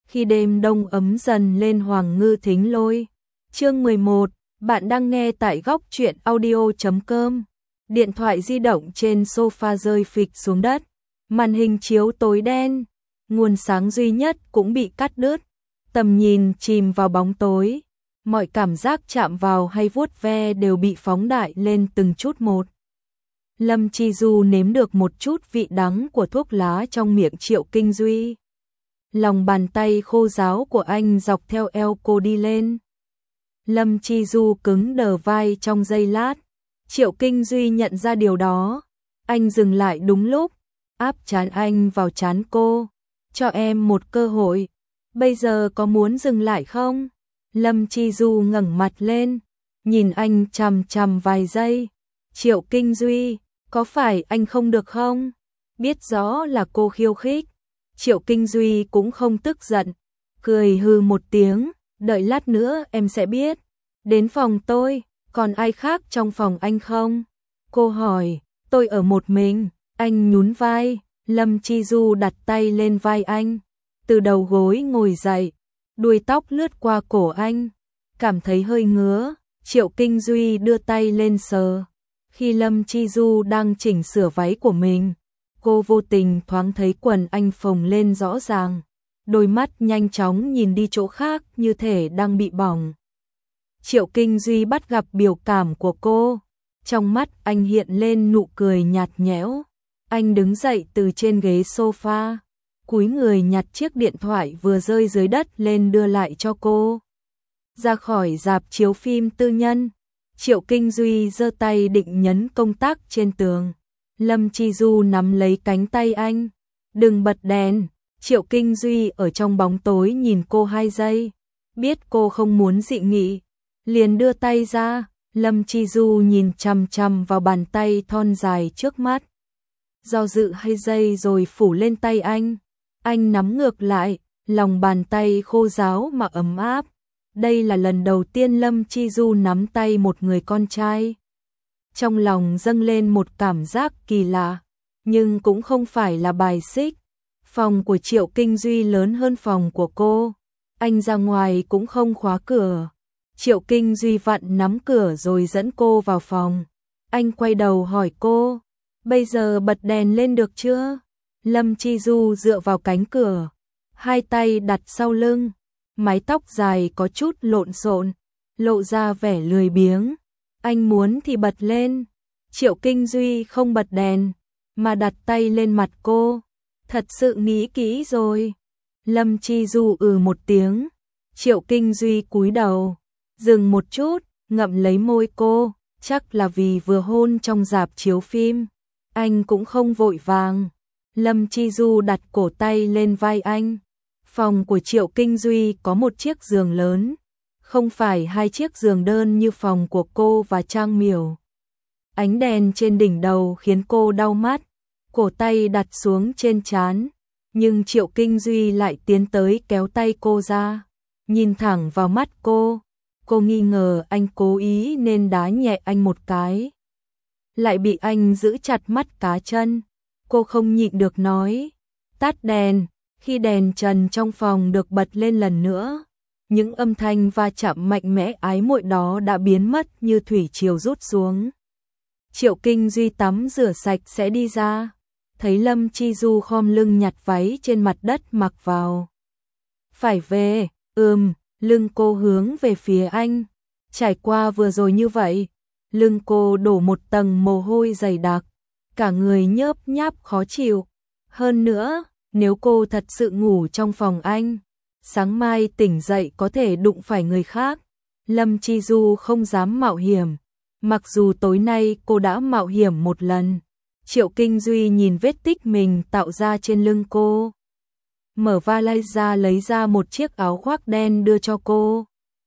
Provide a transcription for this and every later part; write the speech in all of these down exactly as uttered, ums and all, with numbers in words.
khi đêm đông ấm dần lên Hoàng Ngư Thính Lôi. Chương mười một, bạn đang nghe tại góc truyện audio chấm com. Điện thoại di động trên sofa rơi phịch xuống đất, màn hình chiếu tối đen, nguồn sáng duy nhất cũng bị cắt đứt, tầm nhìn chìm vào bóng tối, mọi cảm giác chạm vào hay vuốt ve đều bị phóng đại lên từng chút một. Lâm Chi Du nếm được một chút vị đắng của thuốc lá trong miệng Triệu Kinh Duy. Lòng bàn tay khô ráo của anh dọc theo eo cô đi lên. Lâm Chi Du cứng đờ vai trong giây lát. Triệu Kinh Duy nhận ra điều đó. Anh dừng lại đúng lúc, áp trán anh vào trán cô. Cho em một cơ hội. Bây giờ có muốn dừng lại không? Lâm Chi Du ngẩng mặt lên, nhìn anh chằm chằm vài giây. Triệu Kinh Duy, có phải anh không được không? Biết rõ là cô khiêu khích. Triệu Kinh Duy cũng không tức giận, cười hừ một tiếng, đợi lát nữa em sẽ biết. Đến phòng tôi, còn ai khác trong phòng anh không? Cô hỏi, tôi ở một mình. Anh nhún vai. Lâm Chi Du đặt tay lên vai anh, từ đầu gối ngồi dậy, đuôi tóc lướt qua cổ anh, cảm thấy hơi ngứa. Triệu Kinh Duy đưa tay lên sờ. Khi Lâm Chi Du đang chỉnh sửa váy của mình, cô vô tình thoáng thấy quần anh phồng lên rõ ràng, đôi mắt nhanh chóng nhìn đi chỗ khác như thể đang bị bỏng. Triệu Kinh Duy bắt gặp biểu cảm của cô, trong mắt anh hiện lên nụ cười nhạt nhẽo. Anh đứng dậy từ trên ghế sofa, cúi người nhặt chiếc điện thoại vừa rơi dưới đất lên đưa lại cho cô. Ra khỏi rạp chiếu phim tư nhân, Triệu Kinh Duy giơ tay định nhấn công tắc trên tường. Lâm Chi Du nắm lấy cánh tay anh. Đừng bật đèn. Triệu Kinh Duy ở trong bóng tối nhìn cô hai giây. Biết cô không muốn dị nghị, liền đưa tay ra. Lâm Chi Du nhìn chằm chằm vào bàn tay thon dài trước mắt. Do dự hai giây rồi phủ lên tay anh. Anh nắm ngược lại, lòng bàn tay khô ráo mà ấm áp. Đây là lần đầu tiên Lâm Chi Du nắm tay một người con trai. Trong lòng dâng lên một cảm giác kỳ lạ, nhưng cũng không phải là bài xích. Phòng của Triệu Kinh Duy lớn hơn phòng của cô. Anh ra ngoài cũng không khóa cửa. Triệu Kinh Duy vặn nắm cửa rồi dẫn cô vào phòng. Anh quay đầu hỏi cô, bây giờ bật đèn lên được chưa? Lâm Chi Du dựa vào cánh cửa, hai tay đặt sau lưng, mái tóc dài có chút lộn xộn, lộ ra vẻ lười biếng. Anh muốn thì bật lên. Triệu Kinh Duy không bật đèn, mà đặt tay lên mặt cô. Thật sự nghĩ kỹ rồi. Lâm Chi Du ừ một tiếng. Triệu Kinh Duy cúi đầu, dừng một chút, ngậm lấy môi cô. Chắc là vì vừa hôn trong rạp chiếu phim. Anh cũng không vội vàng. Lâm Chi Du đặt cổ tay lên vai anh. Phòng của Triệu Kinh Duy có một chiếc giường lớn, không phải hai chiếc giường đơn như phòng của cô và Trang Miểu. Ánh đèn trên đỉnh đầu khiến cô đau mắt, cổ tay đặt xuống trên trán, nhưng Triệu Kinh Duy lại tiến tới kéo tay cô ra, nhìn thẳng vào mắt cô. Cô nghi ngờ anh cố ý nên đá nhẹ anh một cái, lại bị anh giữ chặt mắt cá chân. Cô không nhịn được nói, tắt đèn. Khi đèn trần trong phòng được bật lên lần nữa, những âm thanh va chạm mạnh mẽ ái muội đó đã biến mất như thủy triều rút xuống. Triệu Kinh Duy tắm rửa sạch sẽ đi ra, thấy Lâm Chi Du khom lưng nhặt váy trên mặt đất mặc vào. Phải về, ừm, lưng cô hướng về phía anh. Trải qua vừa rồi như vậy, lưng cô đổ một tầng mồ hôi dày đặc, cả người nhớp nháp khó chịu. Hơn nữa, nếu cô thật sự ngủ trong phòng anh, sáng mai tỉnh dậy có thể đụng phải người khác. Lâm Chi Du không dám mạo hiểm, mặc dù tối nay cô đã mạo hiểm một lần. Triệu Kinh Duy nhìn vết tích mình tạo ra trên lưng cô, mở vali ra lấy ra một chiếc áo khoác đen đưa cho cô.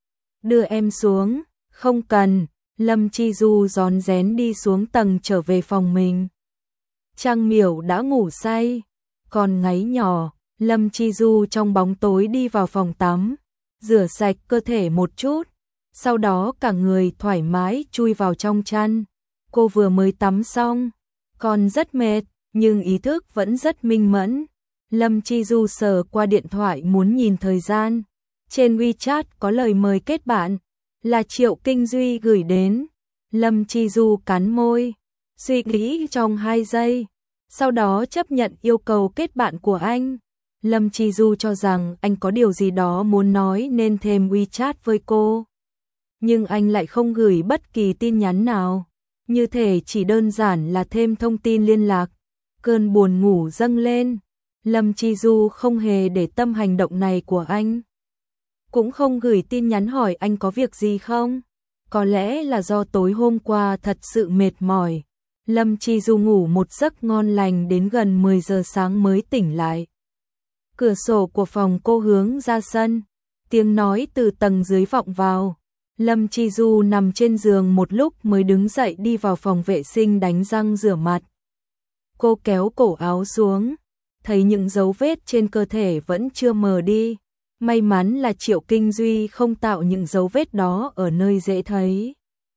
Đưa em xuống. Không cần. Lâm Chi Du rón rén đi xuống tầng trở về phòng mình. Trang Miểu đã ngủ say, còn ngáy nhỏ. Lâm Chi Du trong bóng tối đi vào phòng tắm, rửa sạch cơ thể một chút, sau đó cả người thoải mái chui vào trong chăn. Cô vừa mới tắm xong, còn rất mệt, nhưng ý thức vẫn rất minh mẫn. Lâm Chi Du sờ qua điện thoại muốn nhìn thời gian. Trên WeChat có lời mời kết bạn, là Triệu Kinh Duy gửi đến. Lâm Chi Du cắn môi, suy nghĩ trong hai giây, sau đó chấp nhận yêu cầu kết bạn của anh. Lâm Chi Du cho rằng anh có điều gì đó muốn nói nên thêm WeChat với cô. Nhưng anh lại không gửi bất kỳ tin nhắn nào, như thể chỉ đơn giản là thêm thông tin liên lạc. Cơn buồn ngủ dâng lên, Lâm Chi Du không hề để tâm hành động này của anh. Cũng không gửi tin nhắn hỏi anh có việc gì không. Có lẽ là do tối hôm qua thật sự mệt mỏi. Lâm Chi Du ngủ một giấc ngon lành đến gần mười giờ sáng mới tỉnh lại. Cửa sổ của phòng cô hướng ra sân, tiếng nói từ tầng dưới vọng vào. Lâm Chi Du nằm trên giường một lúc mới đứng dậy đi vào phòng vệ sinh đánh răng rửa mặt. Cô kéo cổ áo xuống, thấy những dấu vết trên cơ thể vẫn chưa mờ đi. May mắn là Triệu Kinh Duy không tạo những dấu vết đó ở nơi dễ thấy.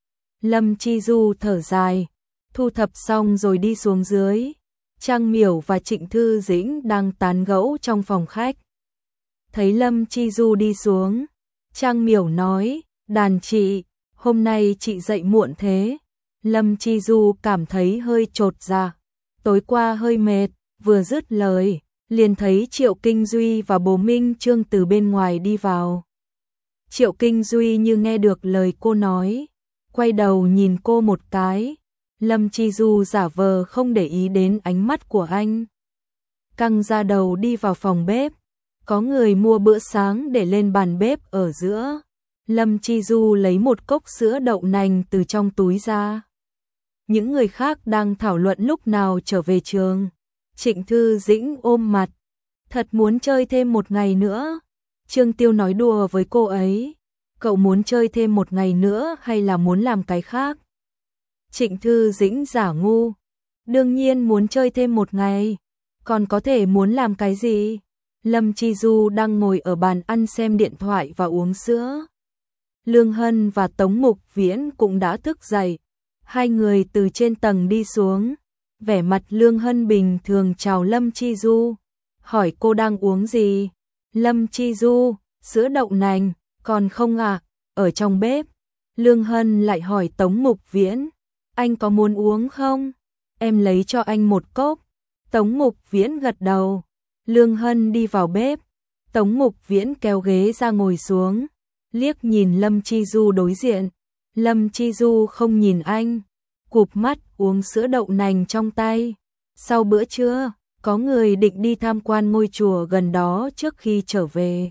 Lâm Chi Du thở dài, thu thập xong rồi đi xuống dưới. Trang Miểu và Trịnh Thư Dĩnh đang tán gẫu trong phòng khách. Thấy Lâm Chi Du đi xuống, Trang Miểu nói, đàn chị, hôm nay chị dậy muộn thế. Lâm Chi Du cảm thấy hơi chột dạ, tối qua hơi mệt, vừa dứt lời, liền thấy Triệu Kinh Duy và Bồ Minh Trương từ bên ngoài đi vào. Triệu Kinh Duy như nghe được lời cô nói, quay đầu nhìn cô một cái. Lâm Chi Du giả vờ không để ý đến ánh mắt của anh, căng ra đầu đi vào phòng bếp. Có người mua bữa sáng để lên bàn bếp ở giữa. Lâm Chi Du lấy một cốc sữa đậu nành từ trong túi ra. Những người khác đang thảo luận lúc nào trở về trường. Trịnh Thư Dĩnh ôm mặt, thật muốn chơi thêm một ngày nữa. Trương Tiêu nói đùa với cô ấy, cậu muốn chơi thêm một ngày nữa hay là muốn làm cái khác? Trịnh Thư Dĩnh giả ngu, đương nhiên muốn chơi thêm một ngày, còn có thể muốn làm cái gì? Lâm Chi Du đang ngồi ở bàn ăn xem điện thoại và uống sữa. Lương Hân và Tống Mục Viễn cũng đã thức dậy, hai người từ trên tầng đi xuống. Vẻ mặt Lương Hân bình thường chào Lâm Chi Du, hỏi cô đang uống gì. Lâm Chi Du, sữa đậu nành, còn không à, ở trong bếp. Lương Hân lại hỏi Tống Mục Viễn, anh có muốn uống không? Em lấy cho anh một cốc. Tống Mục Viễn gật đầu. Lương Hân đi vào bếp, Tống Mục Viễn kéo ghế ra ngồi xuống, liếc nhìn Lâm Chi Du đối diện. Lâm Chi Du không nhìn anh, cụp mắt uống sữa đậu nành trong tay. Sau bữa trưa, có người định đi tham quan ngôi chùa gần đó trước khi trở về.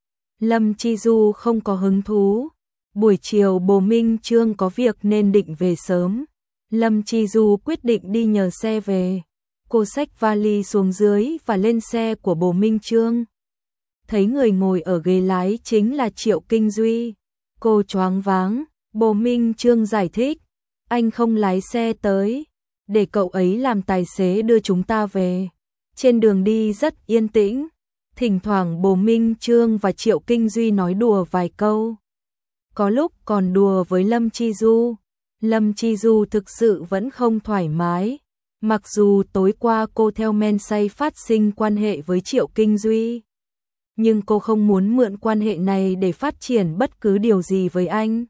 Lâm Chi Du không có hứng thú. Buổi chiều Bồ Minh Trương có việc nên định về sớm. Lâm Chi Du quyết định đi nhờ xe về. Cô xách vali xuống dưới và lên xe của Bồ Minh Trương. Thấy người ngồi ở ghế lái chính là Triệu Kinh Duy. Cô choáng váng. Bồ Minh Trương giải thích, anh không lái xe tới, để cậu ấy làm tài xế đưa chúng ta về. Trên đường đi rất yên tĩnh, thỉnh thoảng Bồ Minh Trương và Triệu Kinh Duy nói đùa vài câu. Có lúc còn đùa với Lâm Chi Du. Lâm Chi Du thực sự vẫn không thoải mái. Mặc dù tối qua cô theo men say phát sinh quan hệ với Triệu Kinh Duy, nhưng cô không muốn mượn quan hệ này để phát triển bất cứ điều gì với anh.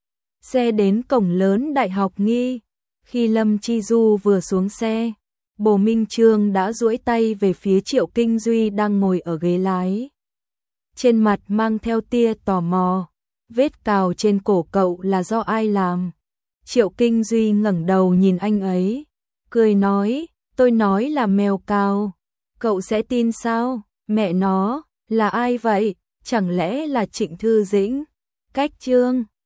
Xe đến cổng lớn Đại học Nghi. Khi Lâm Chi Du vừa xuống xe, Bồ Minh Trương đã duỗi tay về phía Triệu Kinh Duy đang ngồi ở ghế lái. Trên mặt mang theo tia tò mò. Vết cào trên cổ cậu là do ai làm? Triệu Kinh Duy ngẩng đầu nhìn anh ấy, cười nói, tôi nói là mèo cào. Cậu sẽ tin sao? Mẹ nó, là ai vậy? Chẳng lẽ là Trịnh Thư Dĩnh? Cách Trương